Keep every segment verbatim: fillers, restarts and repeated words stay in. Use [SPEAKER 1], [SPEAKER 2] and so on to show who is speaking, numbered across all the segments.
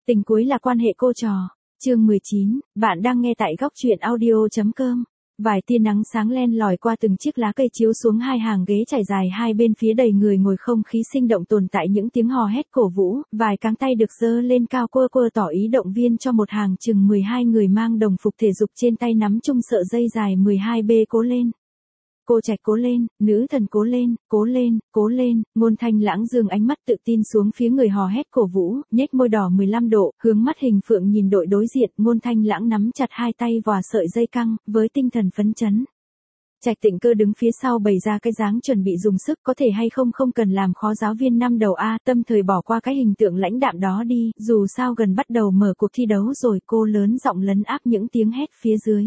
[SPEAKER 1] Tình cuối là quan hệ cô trò. Chương mười chín, bạn đang nghe tại góc truyện audio chấm com. Vài tia nắng sáng len lỏi qua từng chiếc lá cây chiếu xuống hai hàng ghế trải dài hai bên phía đầy người ngồi, không khí sinh động tồn tại những tiếng hò hét cổ vũ, vài cánh tay được giơ lên cao quơ quơ tỏ ý động viên cho một hàng chừng mười hai người mang đồng phục thể dục trên tay nắm chung sợi dây dài mười hai B cố lên. Cô Trạch cố lên, nữ thần cố lên, cố lên, cố lên, Ngôn Thanh Lãng dương ánh mắt tự tin xuống phía người hò hét cổ vũ, nhếch môi đỏ mười lăm độ, hướng mắt hình phượng nhìn đội đối diện, Ngôn Thanh Lãng nắm chặt hai tay vòa sợi dây căng, với tinh thần phấn chấn. Trạch Tịnh Cơ đứng phía sau bày ra cái dáng chuẩn bị dùng sức, có thể hay không không cần làm khó giáo viên năm đầu A, tâm thời bỏ qua cái hình tượng lãnh đạm đó đi, dù sao gần bắt đầu mở cuộc thi đấu rồi, cô lớn giọng lấn áp những tiếng hét phía dưới.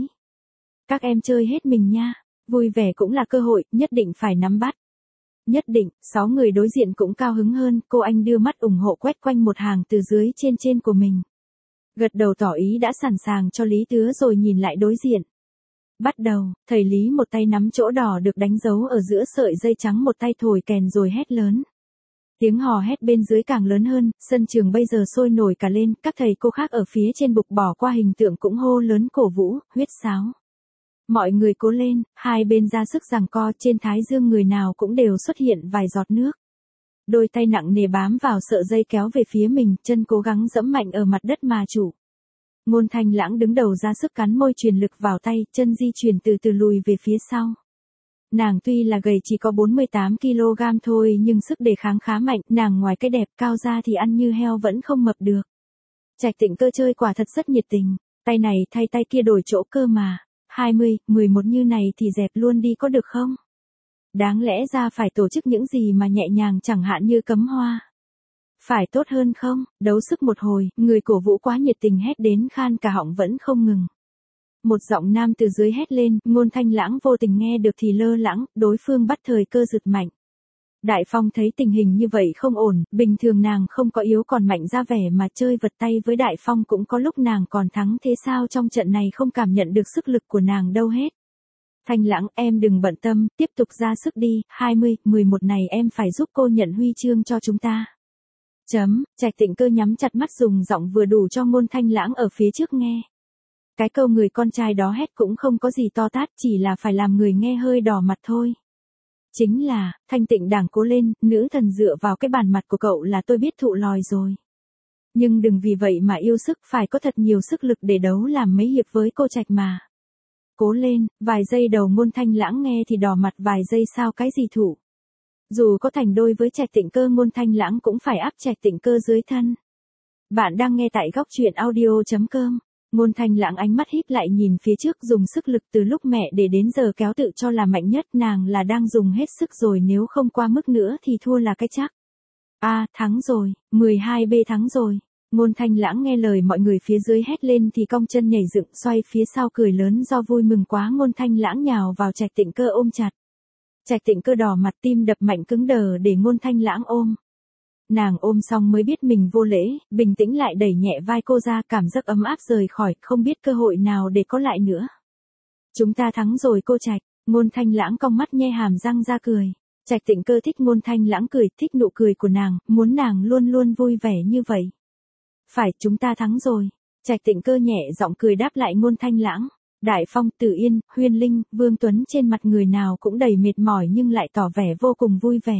[SPEAKER 1] Các em chơi hết mình nha. Vui vẻ cũng là cơ hội, nhất định phải nắm bắt. Nhất định, sáu người đối diện cũng cao hứng hơn, cô anh đưa mắt ủng hộ quét quanh một hàng từ dưới trên trên của mình. Gật đầu tỏ ý đã sẵn sàng cho Lý Tứa rồi nhìn lại đối diện. Bắt đầu, thầy Lý một tay nắm chỗ đỏ được đánh dấu ở giữa sợi dây trắng, một tay thổi kèn rồi hét lớn. Tiếng hò hét bên dưới càng lớn hơn, sân trường bây giờ sôi nổi cả lên, các thầy cô khác ở phía trên bục bỏ qua hình tượng cũng hô lớn cổ vũ, huýt sáo. Mọi người cố lên, hai bên ra sức giằng co, trên thái dương người nào cũng đều xuất hiện vài giọt nước. Đôi tay nặng nề bám vào sợi dây kéo về phía mình, chân cố gắng giẫm mạnh ở mặt đất mà chủ. Ngôn Thanh Lãng đứng đầu ra sức cắn môi truyền lực vào tay, chân di chuyển từ từ lùi về phía sau. Nàng tuy là gầy chỉ có bốn mươi tám ki lô gam thôi nhưng sức đề kháng khá mạnh, nàng ngoài cái đẹp cao ra thì ăn như heo vẫn không mập được. Trạch Tịnh Cơ chơi quả thật rất nhiệt tình, tay này thay tay kia đổi chỗ cơ mà. hai mươi, mười một như này thì dẹp luôn đi có được không? Đáng lẽ ra phải tổ chức những gì mà nhẹ nhàng, chẳng hạn như cấm hoa. Phải tốt hơn không? Đấu sức một hồi, người cổ vũ quá nhiệt tình hét đến khan cả họng vẫn không ngừng. Một giọng nam từ dưới hét lên, Ngôn Thanh Lãng vô tình nghe được thì lơ lãng, đối phương bắt thời cơ giật mạnh. Đại Phong thấy tình hình như vậy không ổn, bình thường nàng không có yếu còn mạnh ra vẻ mà chơi vật tay với Đại Phong, cũng có lúc nàng còn thắng, thế sao trong trận này không cảm nhận được sức lực của nàng đâu hết. Thanh Lãng, em đừng bận tâm, tiếp tục ra sức đi, hai mươi, mười một này em phải giúp cô nhận huy chương cho chúng ta. Chấm, Trạch Tịnh Cơ nhắm chặt mắt dùng giọng vừa đủ cho Ngôn Thanh Lãng ở phía trước nghe. Cái câu người con trai đó hét cũng không có gì to tát, chỉ là phải làm người nghe hơi đỏ mặt thôi. Chính là, Thanh Tịnh đảng cố lên, nữ thần dựa vào cái bàn mặt của cậu là tôi biết thụ lòi rồi. Nhưng đừng vì vậy mà yêu sức, phải có thật nhiều sức lực để đấu làm mấy hiệp với cô Trạch mà. Cố lên, vài giây đầu Ngôn Thanh Lãng nghe thì đỏ mặt, vài giây sau cái gì thụ. Dù có thành đôi với Trạch Tịnh Cơ, Ngôn Thanh Lãng cũng phải áp Trạch Tịnh Cơ dưới thân. Bạn đang nghe tại góc truyện audio chấm com. Ngôn Thanh Lãng ánh mắt híp lại nhìn phía trước, dùng sức lực từ lúc mẹ để đến giờ kéo tự cho là mạnh nhất, nàng là đang dùng hết sức rồi, nếu không qua mức nữa thì thua là cái chắc. A, à, thắng rồi, mười hai B thắng rồi. Ngôn Thanh Lãng nghe lời mọi người phía dưới hét lên thì cong chân nhảy dựng xoay phía sau cười lớn do vui mừng quá. Ngôn Thanh Lãng nhào vào Trạch Tịnh Cơ ôm chặt. Trạch Tịnh Cơ đỏ mặt, tim đập mạnh cứng đờ để Ngôn Thanh Lãng ôm. Nàng ôm xong mới biết mình vô lễ, bình tĩnh lại đẩy nhẹ vai cô ra, cảm giác ấm áp rời khỏi, không biết cơ hội nào để có lại nữa. Chúng ta thắng rồi cô Trạch. Ngôn Thanh Lãng cong mắt nhe hàm răng ra cười. Trạch Tịnh Cơ thích Ngôn Thanh Lãng cười, thích nụ cười của nàng, muốn nàng luôn luôn vui vẻ như vậy. Phải, chúng ta thắng rồi. Trạch Tịnh Cơ nhẹ giọng cười đáp lại Ngôn Thanh Lãng. Đại Phong, Tử Yên, Huyên Linh, Vương Tuấn trên mặt người nào cũng đầy mệt mỏi nhưng lại tỏ vẻ vô cùng vui vẻ.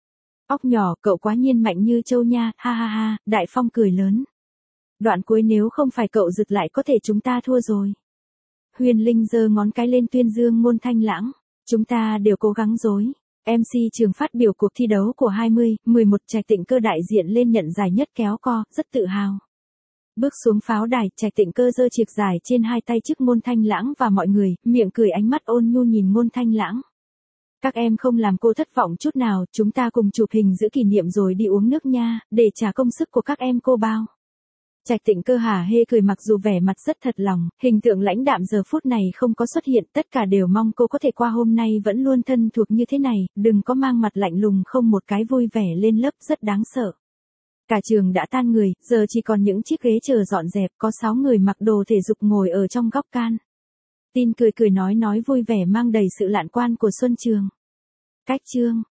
[SPEAKER 1] Óc nhỏ, cậu quá nhiên mạnh như trâu nha, ha ha ha, Đại Phong cười lớn. Đoạn cuối nếu không phải cậu giật lại có thể chúng ta thua rồi. Huyền Linh giơ ngón cái lên tuyên dương Ngôn Thanh Lãng. Chúng ta đều cố gắng rồi. em xê trường phát biểu cuộc thi đấu của hai mươi, mười một, Trạch Tịnh Cơ đại diện lên nhận giải nhất kéo co, rất tự hào. Bước xuống pháo đài, Trạch Tịnh Cơ giơ chiếc giải trên hai tay trước Ngôn Thanh Lãng và mọi người, miệng cười ánh mắt ôn nhu nhìn Ngôn Thanh Lãng. Các em không làm cô thất vọng chút nào, chúng ta cùng chụp hình giữ kỷ niệm rồi đi uống nước nha, để trả công sức của các em cô bao. Trạch Tịnh Cơ hả hê cười, mặc dù vẻ mặt rất thật lòng, hình tượng lãnh đạm giờ phút này không có xuất hiện, tất cả đều mong cô có thể qua hôm nay vẫn luôn thân thuộc như thế này, đừng có mang mặt lạnh lùng không một cái vui vẻ lên lớp, rất đáng sợ. Cả trường đã tan người, giờ chỉ còn những chiếc ghế chờ dọn dẹp, có sáu người mặc đồ thể dục ngồi ở trong góc can. Tin cười cười nói nói vui vẻ mang đầy sự lạn quan của Xuân Trường. Cách chương